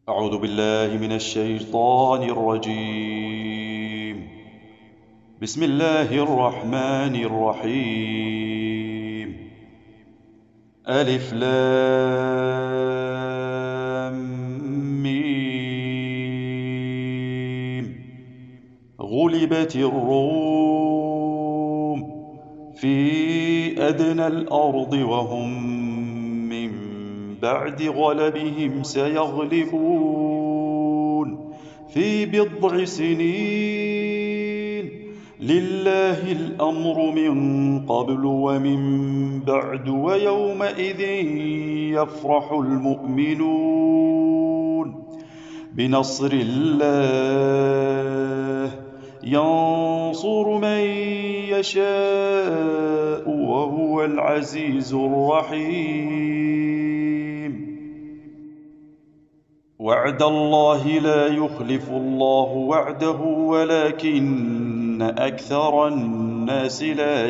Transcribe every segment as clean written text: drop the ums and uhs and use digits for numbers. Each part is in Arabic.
أعوذ بالله من الشيطان الرجيم. بسم الله الرحمن الرحيم. ألف لام ميم. غلبت الروم في أدنى الأرض وهم من بعد غلبهم سيغلبون في بضع سنين. لله الأمر من قبل ومن بعد ويومئذ يفرح المؤمنون بنصر الله ينصر من يشاء وهو العزيز الرحيم. وعد الله لا يخلف الله وعده ولكن أكثر الناس لا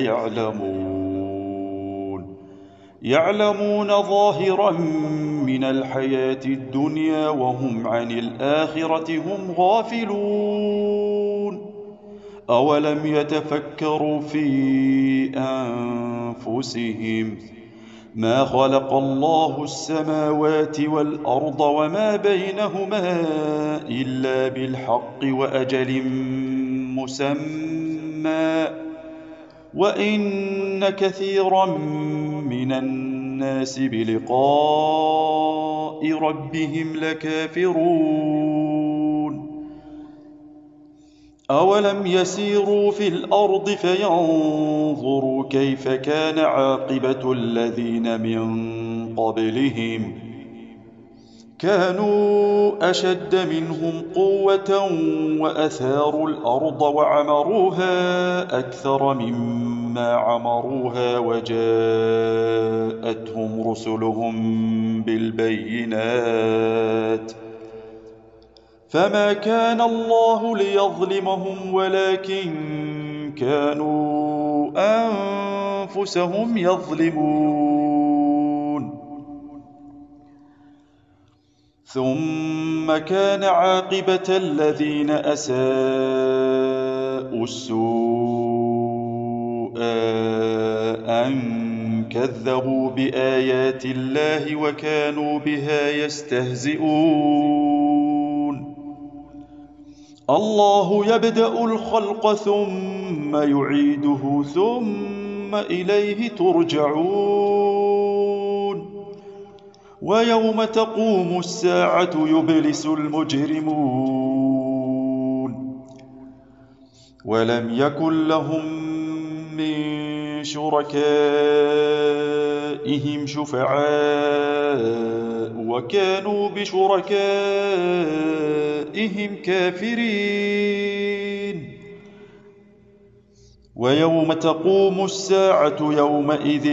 يعلمون ظاهرا من الحياة الدنيا وهم عن الآخرة هم غافلون. أولم يتفكروا في أنفسهم ما خلق الله السماوات والأرض وما بينهما إلا بالحق وأجل مسمى وإن كثيرا من الناس بلقاء ربهم لكافرون. أولم يسيروا في الأرض فينظروا كيف كان عاقبة الذين من قبلهم كانوا أشد منهم قوة وأثاروا الأرض وعمروها أكثر مما عمروها وجاءتهم رسلهم بالبينات فما كان الله ليظلمهم ولكن كانوا أنفسهم يظلمون. ثم كان عاقبة الذين أساءوا السوء أن كذبوا بآيات الله وكانوا بها يستهزئون. الله يبدأ الخلق ثم يعيده ثم إليه ترجعون. ويوم تقوم الساعة يبلس المجرمون ولم يكن لهم من شركائهم شفعاء وكانوا بشركائهم كافرين. ويوم تقوم الساعة يومئذ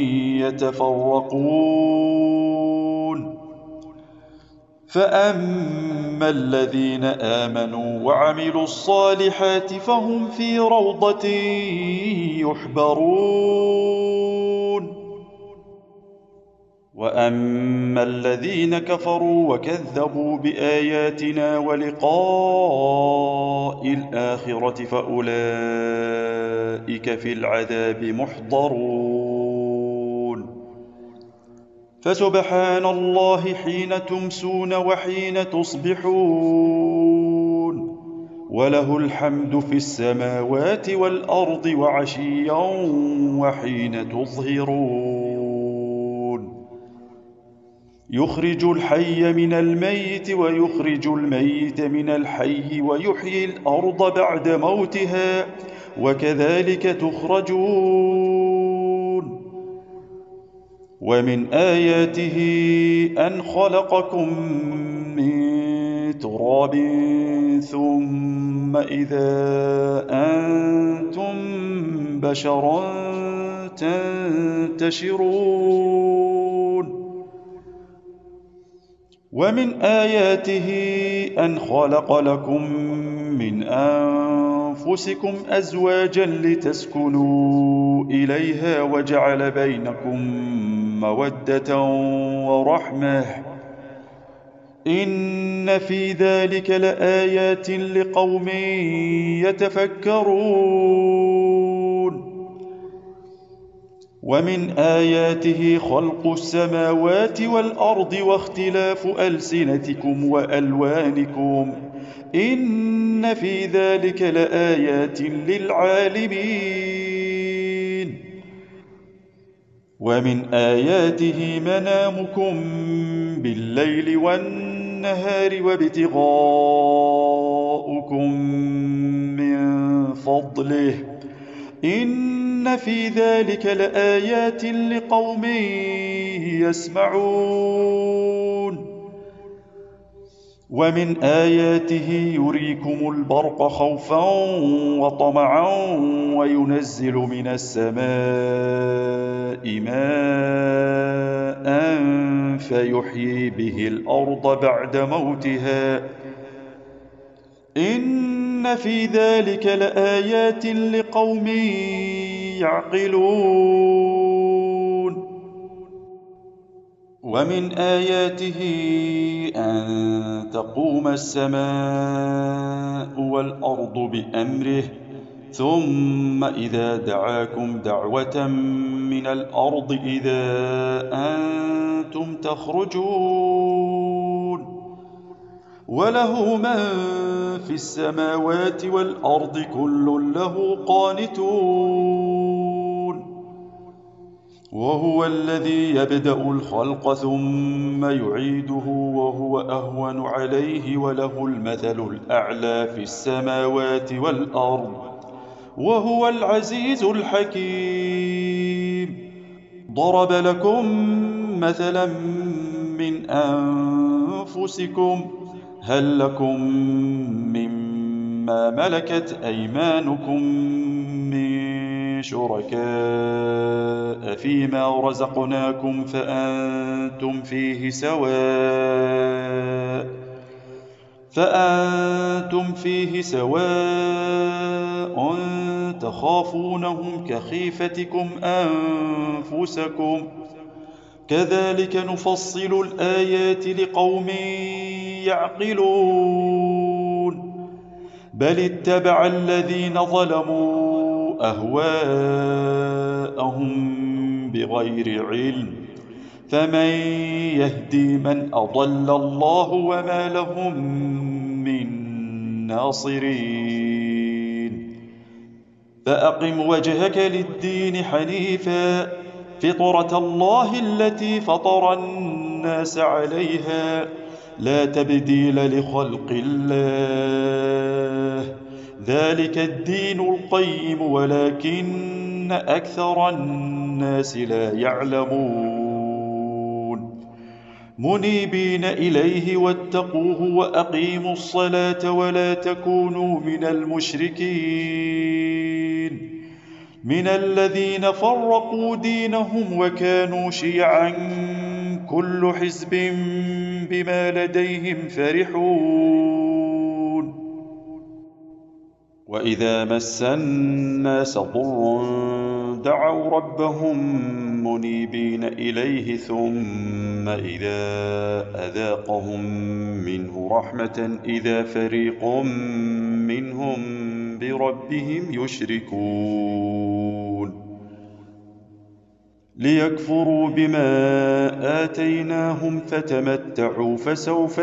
يتفرقون فأما الذين آمنوا وعملوا الصالحات فهم في روضة يحبرون. وأما الذين كفروا وكذبوا بآياتنا ولقاء الآخرة فأولئك في العذاب محضرون. فسبحان الله حين تمسون وحين تصبحون وله الحمد في السماوات والأرض وعشيا وحين تظهرون. يخرج الحي من الميت ويخرج الميت من الحي ويحيي الأرض بعد موتها وكذلك تخرجون. ومن آياته أن خلقكم من تراب ثم إذا أنتم بشر تنتشرون. ومن آياته أن خلق لكم من أنفسكم أزواجا لتسكنوا إليها وجعل بينكم مودة ورحمة إن في ذلك لآيات لقوم يتفكرون. ومن آياته خلق السماوات والأرض واختلاف ألسنتكم وألوانكم إن في ذلك لآيات للعالمين. ومن آياته منامكم بالليل والنهار وابتغاؤكم من فضله إن في ذلك لآيات لقوم يسمعون. ومن آياته يريكم البرق خوفا وطمعا وينزل من السماء ماء فيحيي به الأرض بعد موتها إن في ذلك لآيات لقوم يعقلون. ومن آياته أن تقوم السماء والأرض بأمره ثم إذا دعاكم دعوة من الأرض إذا أنتم تخرجون. وله من في السماوات والأرض كل له قانتون. وهو الذي يبدأ الخلق ثم يعيده وهو أهون عليه وله المثل الأعلى في السماوات والأرض وهو العزيز الحكيم. ضرب لكم مثلا من أنفسكم هل لكم مما ملكت أيمانكم من شركاء فيما رزقناكم فأنتم فيه سواء تخافونهم كخيفتكم أنفسكم كذلك نفصل الآيات لقوم يعقلون. بل اتبع الذين ظلموا أهواءهم بغير علم فمن يهدي من أضل الله وما لهم من ناصرين. فأقم وجهك للدين حنيفا فطرة الله التي فطر الناس عليها لا تبديل لخلق الله ذلك الدين القيم ولكن أكثر الناس لا يعلمون. منيبين إليه واتقوه وأقيموا الصلاة ولا تكونوا من المشركين من الذين فرقوا دينهم وكانوا شيعا كل حزب بما لديهم فرحون. وإذا مس الناس ضر دعوا ربهم منيبين إليه ثم إذا أذاقهم منه رحمة إذا فريق منهم بربهم يشركون. ليكفروا بما آتيناهم فتمتعوا فسوف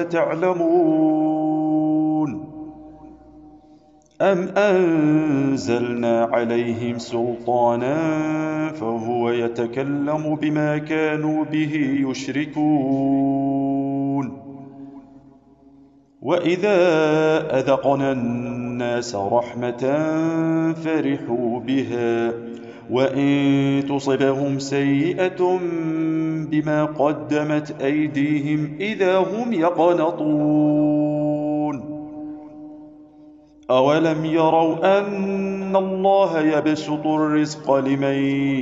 تعلمون. أم أنزلنا عليهم سلطانا فهو يتكلم بما كانوا به يشركون. وإذا أذقنا الناس رحمة فرحوا بها وإن تصبهم سيئة بما قدمت أيديهم إذا هم يقنطون. أولم يروا أن الله يبسط الرزق لمن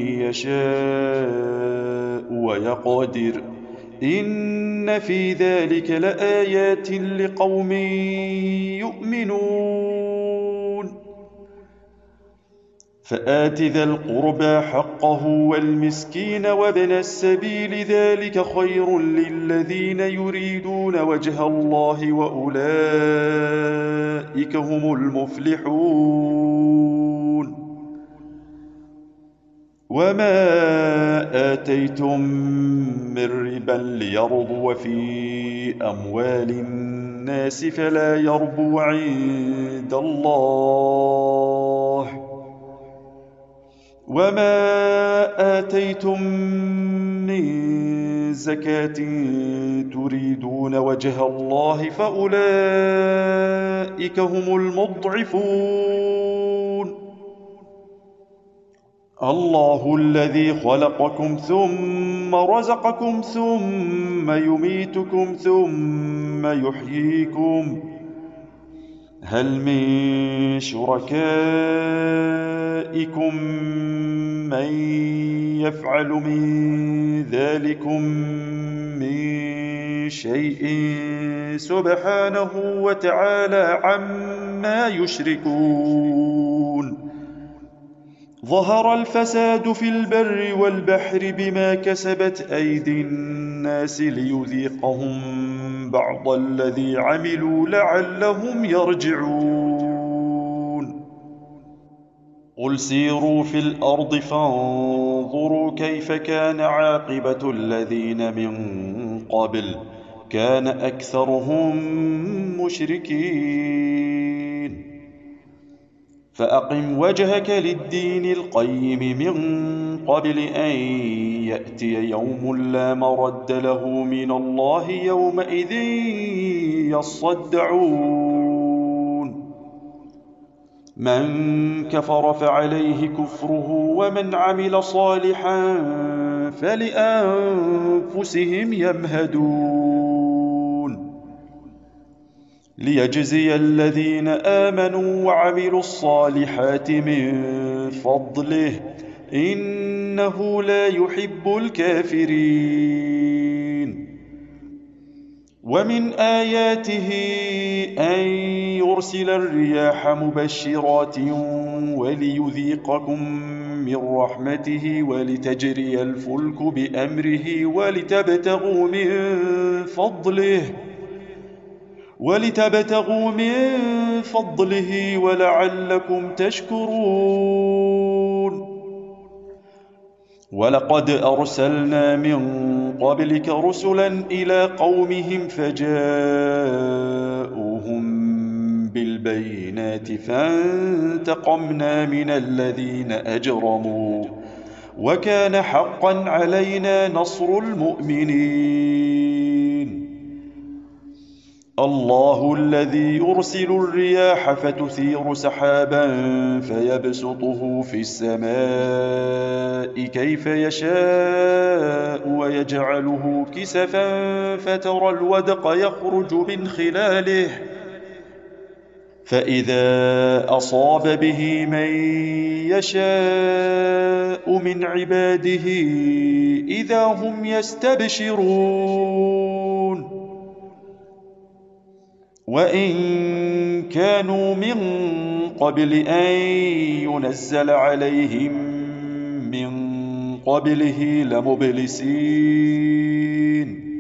يشاء ويقدر إن في ذلك لآيات لقوم يؤمنون. فآت ذا القربى حقه والمسكين وابن السبيل ذلك خير للذين يريدون وجه الله وأولئك هم المفلحون. وما آتيتم من ربا ليربو في أموال الناس فلا يربو عند الله، وما آتيتم من زكاة تريدون وجه الله فأولئك هم المضعفون. الله الذي خلقكم ثم رزقكم ثم يميتكم ثم يحييكم، هل من شركائكم من يفعل من ذلكم من شيء سبحانه وتعالى عما يشركون. ظهر الفساد في البر والبحر بما كسبت أيدي الناس ليذيقهم بعض الذي عملوا لعلهم يرجعون. قل سيروا في الأرض فانظروا كيف كان عاقبة الذين من قبل، كان أكثرهم مشركين. فأقم وجهك للدين القيم من قبل أن يأتي يوم لا مرد له من الله يومئذ يصدعون. من كفر فعليه كفره ومن عمل صالحا فلأنفسهم يمهدون، ليجزي الذين آمنوا وعملوا الصالحات من فضله إنه لا يحب الكافرين. ومن آياته أن يرسل الرياح مبشرات وليذيقكم من رحمته ولتجري الفلك بأمره ولتبتغوا من فضله ولعلكم تشكرون. ولقد أرسلنا من قبلك رسلا إلى قومهم فجاءوهم بالبينات فانتقمنا من الذين أجرموا وكان حقا علينا نصر المؤمنين. الله الذي يرسل الرياح فتثير سحابا فيبسطه في السماء كيف يشاء ويجعله كسفا فترى الودق يخرج من خلاله فإذا أصاب به من يشاء من عباده إذا هم يستبشرون. وإن كانوا من قبل أن ينزل عليهم من قبله لمبلسين.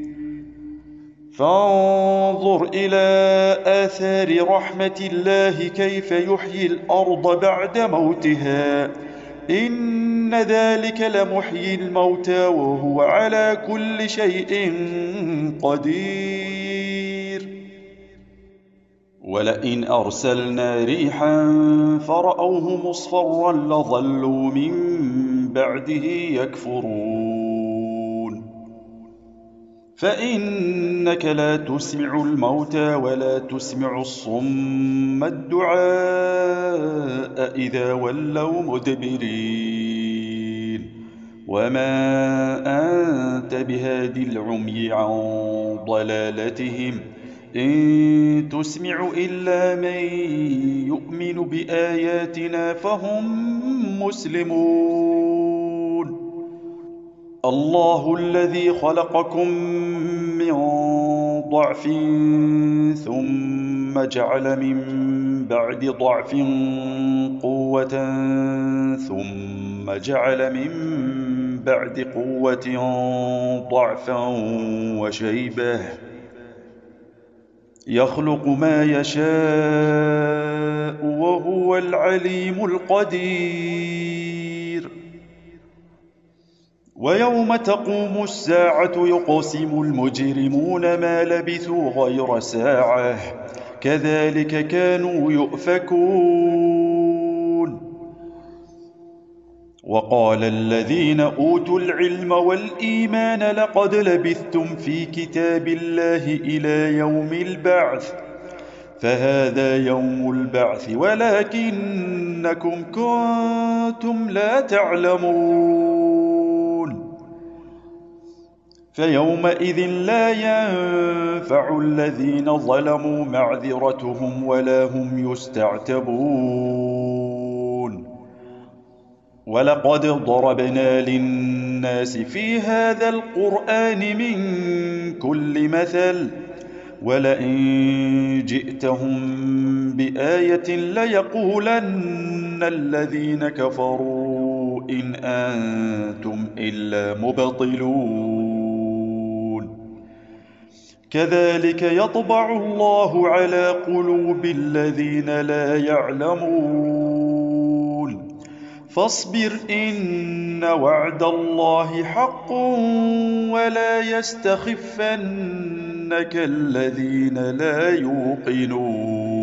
فانظر إلى آثار رحمة الله كيف يحيي الأرض بعد موتها إن ذلك لمحيي الموتى وهو على كل شيء قدير. ولئن أرسلنا ريحا فرأوه مصفرا لظلوا من بعده يكفرون. فإنك لا تسمع الموتى ولا تسمع الصم الدعاء إذا ولوا مدبرين. وما أنت بهادي العمي عن ضلالتهم إن تسمع إلا من يؤمن بآياتنا فهم مسلمون. الله الذي خلقكم من ضعف ثم جعل من بعد ضعف قوة ثم جعل من بعد قوة ضعفا وشيبة يخلق ما يشاء وهو العليم القدير. ويوم تقوم الساعة يقسم المجرمون ما لبثوا غير ساعة كذلك كانوا يؤفكون. وقال الذين أوتوا العلم والإيمان لقد لبثتم في كتاب الله إلى يوم البعث فهذا يوم البعث ولكنكم كنتم لا تعلمون. فيومئذ لا ينفع الذين ظلموا معذرتهم ولا هم يستعتبون. ولقد ضربنا للناس في هذا القرآن من كل مثل ولئن جئتهم بآية ليقولن الذين كفروا إن أنتم إلا مبطلون. كذلك يطبع الله على قلوب الذين لا يعلمون. فاصبر إن وعد الله حق ولا يستخفنك الذين لا يوقنون.